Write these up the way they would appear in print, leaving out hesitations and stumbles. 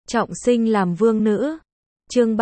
Trọng sinh làm vương nữ. Chương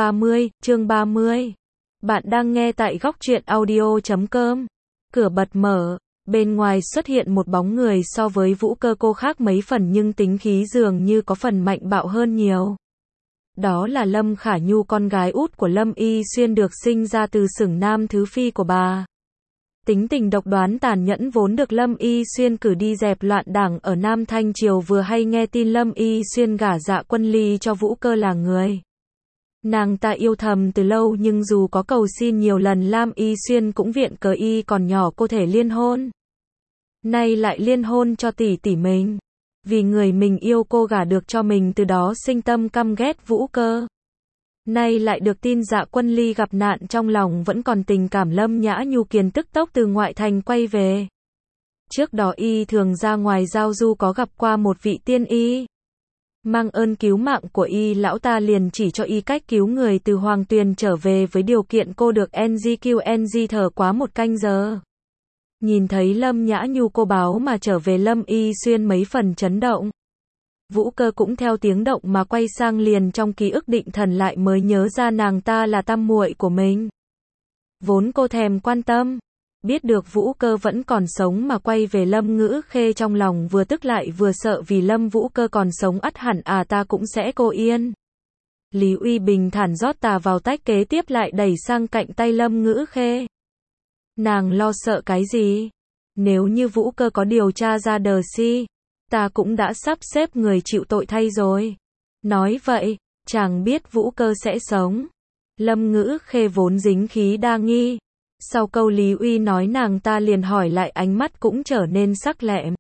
30. Bạn đang nghe tại góc truyện audio.com. Cửa bật mở, bên ngoài xuất hiện một bóng người so với Vũ Cơ cô khác mấy phần nhưng tính khí dường như có phần mạnh bạo hơn nhiều. Đó là Lâm Khả Nhu, con gái út của Lâm Y Xuyên, được sinh ra từ xửng nam thứ phi của bà. Tính tình độc đoán tàn nhẫn vốn được Lâm Y Xuyên cử đi dẹp loạn đảng ở Nam Thanh Triều, vừa hay nghe tin Lâm Y Xuyên gả Dạ Quân Ly cho Vũ Cơ là người nàng ta yêu thầm từ lâu, nhưng dù có cầu xin nhiều lần, Lâm Y Xuyên cũng viện cớ y còn nhỏ cô thể liên hôn. Nay lại liên hôn cho tỷ tỷ mình, vì người mình yêu cô gả được cho mình, từ đó sinh tâm căm ghét Vũ Cơ. Nay lại được tin Dạ Quân Ly gặp nạn, trong lòng vẫn còn tình cảm Lâm Nhã Nhu kiền tức tốc từ ngoại thành quay về. Trước đó y thường ra ngoài giao du, có gặp qua một vị tiên y. Mang ơn cứu mạng của y, lão ta liền chỉ cho y cách cứu người từ Hoàng Tuyền trở về, với điều kiện cô được NG thở quá 1 canh giờ. Nhìn thấy Lâm Nhã Nhu cô báo mà trở về, Lâm Y Xuyên mấy phần chấn động. Vũ Cơ cũng theo tiếng động mà quay sang, liền trong ký ức định thần lại mới nhớ ra nàng ta là tam muội của mình. Vốn cô thèm quan tâm, biết được Vũ Cơ vẫn còn sống mà quay về, Lâm Ngữ Khê trong lòng vừa tức lại vừa sợ, vì Lâm Vũ Cơ còn sống ắt hẳn ta cũng sẽ cô yên. Lý Uy bình thản rót trà vào tách, kế tiếp lại đẩy sang cạnh tay Lâm Ngữ Khê. Nàng lo sợ cái gì? Nếu như Vũ Cơ có điều tra ra đờ si, ta cũng đã sắp xếp người chịu tội thay rồi. Nói vậy, chàng biết Vũ Cơ sẽ sống. Lâm Ngữ Khê vốn dính khí đa nghi, sau câu Lý Uy nói nàng ta liền hỏi lại, ánh mắt cũng trở nên sắc lẹm.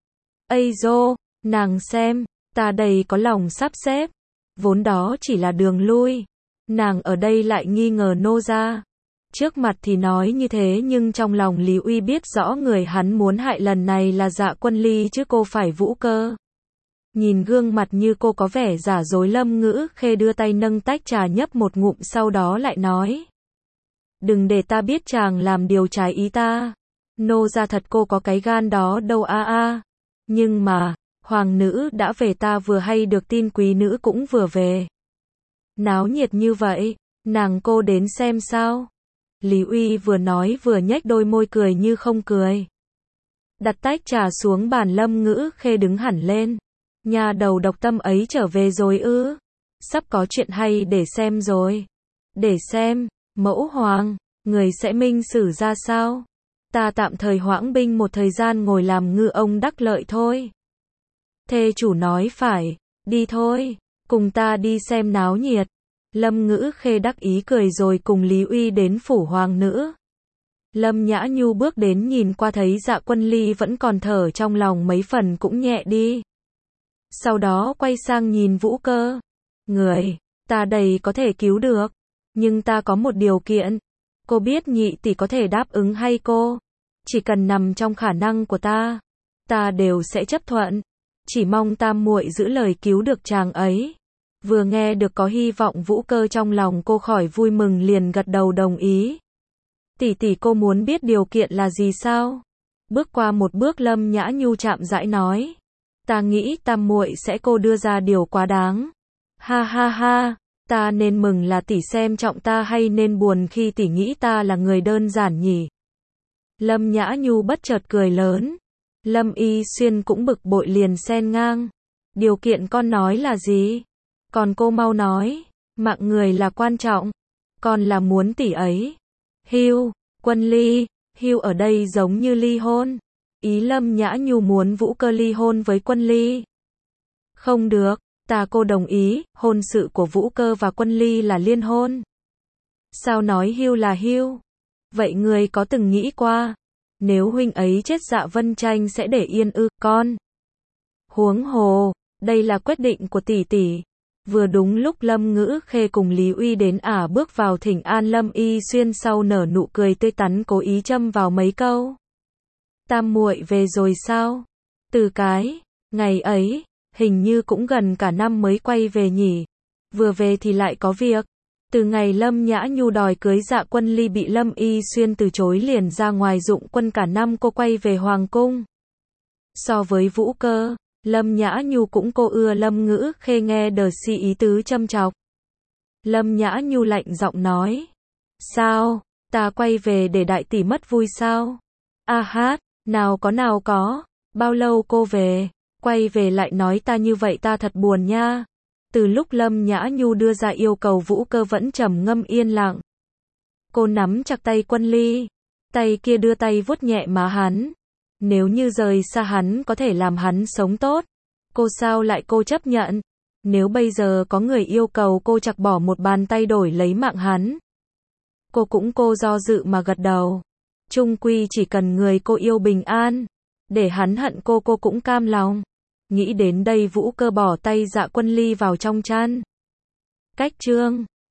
Ây dô, nàng xem, ta đây có lòng sắp xếp, vốn đó chỉ là đường lui, nàng ở đây lại nghi ngờ nô gia. Trước mặt thì nói như thế, nhưng trong lòng Lý Uy biết rõ người hắn muốn hại lần này là Dạ Quân Ly chứ cô phải Vũ Cơ. Nhìn gương mặt như cô có vẻ giả dối, Lâm Ngữ Khê đưa tay nâng tách trà nhấp một ngụm, sau đó lại nói. Đừng để ta biết chàng làm điều trái ý ta. Nô gia thật cô có cái gan đó đâu Nhưng mà, hoàng nữ đã về, ta vừa hay được tin quý nữ cũng vừa về. Náo nhiệt như vậy, nàng cô đến xem sao? Lý Uy vừa nói vừa nhếch đôi môi cười như không cười. Đặt tách trà xuống bàn, Lâm Ngữ Khê đứng hẳn lên. Nhà đầu độc tâm ấy trở về rồi ư? Sắp có chuyện hay để xem rồi. Để xem, mẫu hoàng, người sẽ minh xử ra sao? Ta tạm thời hoãn binh một thời gian, ngồi làm ngư ông đắc lợi thôi. Thê chủ nói phải, đi thôi, cùng ta đi xem náo nhiệt. Lâm Ngữ Khê đắc ý cười rồi cùng Lý Uy đến phủ hoàng nữ. Lâm Nhã Nhu bước đến, nhìn qua thấy Dạ Quân Ly vẫn còn thở, trong lòng mấy phần cũng nhẹ đi. Sau đó quay sang nhìn Vũ Cơ. Người, ta đây có thể cứu được, nhưng ta có một điều kiện. Cô biết nhị tỷ có thể đáp ứng hay cô? Chỉ cần nằm trong khả năng của ta đều sẽ chấp thuận. Chỉ mong tam muội giữ lời cứu được chàng ấy. Vừa nghe được có hy vọng Vũ Cơ trong lòng cô khỏi vui mừng, liền gật đầu đồng ý. Tỷ tỷ, cô muốn biết điều kiện là gì sao? Bước qua một bước, Lâm Nhã Nhu chạm rãi nói. Ta nghĩ tam muội sẽ cô đưa ra điều quá đáng. Ha ha ha, ta nên mừng là tỷ xem trọng ta, hay nên buồn khi tỷ nghĩ ta là người đơn giản nhỉ? Lâm Nhã Nhu bất chợt cười lớn. Lâm Y Xuyên cũng bực bội, liền xen ngang. Điều kiện con nói là gì? Còn cô mau nói, mạng người là quan trọng, còn là muốn tỷ ấy. Hưu, Quân Ly, hưu ở đây giống như ly hôn. Ý Lâm Nhã Nhu muốn Vũ Cơ ly hôn với Quân Ly. Không được, cô đồng ý, hôn sự của Vũ Cơ và Quân Ly là liên hôn. Sao nói hưu là hưu? Vậy người có từng nghĩ qua, nếu huynh ấy chết Dạ Vân Tranh sẽ để yên ư? Con. Huống hồ, đây là quyết định của tỷ tỷ. Vừa đúng lúc Lâm Ngữ Khê cùng Lý Uy đến bước vào thỉnh an Lâm Y Xuyên, sau nở nụ cười tươi tắn, cố ý châm vào mấy câu. Tam muội về rồi sao? Từ cái ngày ấy, hình như cũng gần cả năm mới quay về nhỉ? Vừa về thì lại có việc. Từ ngày Lâm Nhã Nhu đòi cưới Dạ Quân Ly bị Lâm Y Xuyên từ chối, liền ra ngoài dụng quân cả năm, cô quay về hoàng cung. So với Vũ Cơ, Lâm Nhã Nhu cũng cô ưa Lâm Ngữ Khê nghe đờ si ý tứ châm chọc. Lâm Nhã Nhu lạnh giọng nói. Sao, ta quay về để đại tỷ mất vui sao? A hát, nào có, bao lâu cô về, quay về lại nói ta như vậy ta thật buồn nha. Từ lúc Lâm Nhã Nhu đưa ra yêu cầu Vũ Cơ vẫn trầm ngâm yên lặng. Cô nắm chặt tay Quân Ly, tay kia đưa tay vuốt nhẹ má hắn. Nếu như rời xa hắn có thể làm hắn sống tốt, cô sao lại cô chấp nhận? Nếu bây giờ có người yêu cầu cô chặt bỏ một bàn tay đổi lấy mạng hắn, cô do dự mà gật đầu. Chung quy chỉ cần người cô yêu bình an, để hắn hận cô cũng cam lòng. Nghĩ đến đây Vũ Cơ bỏ tay Dạ Quân Ly vào trong chăn. Cách chương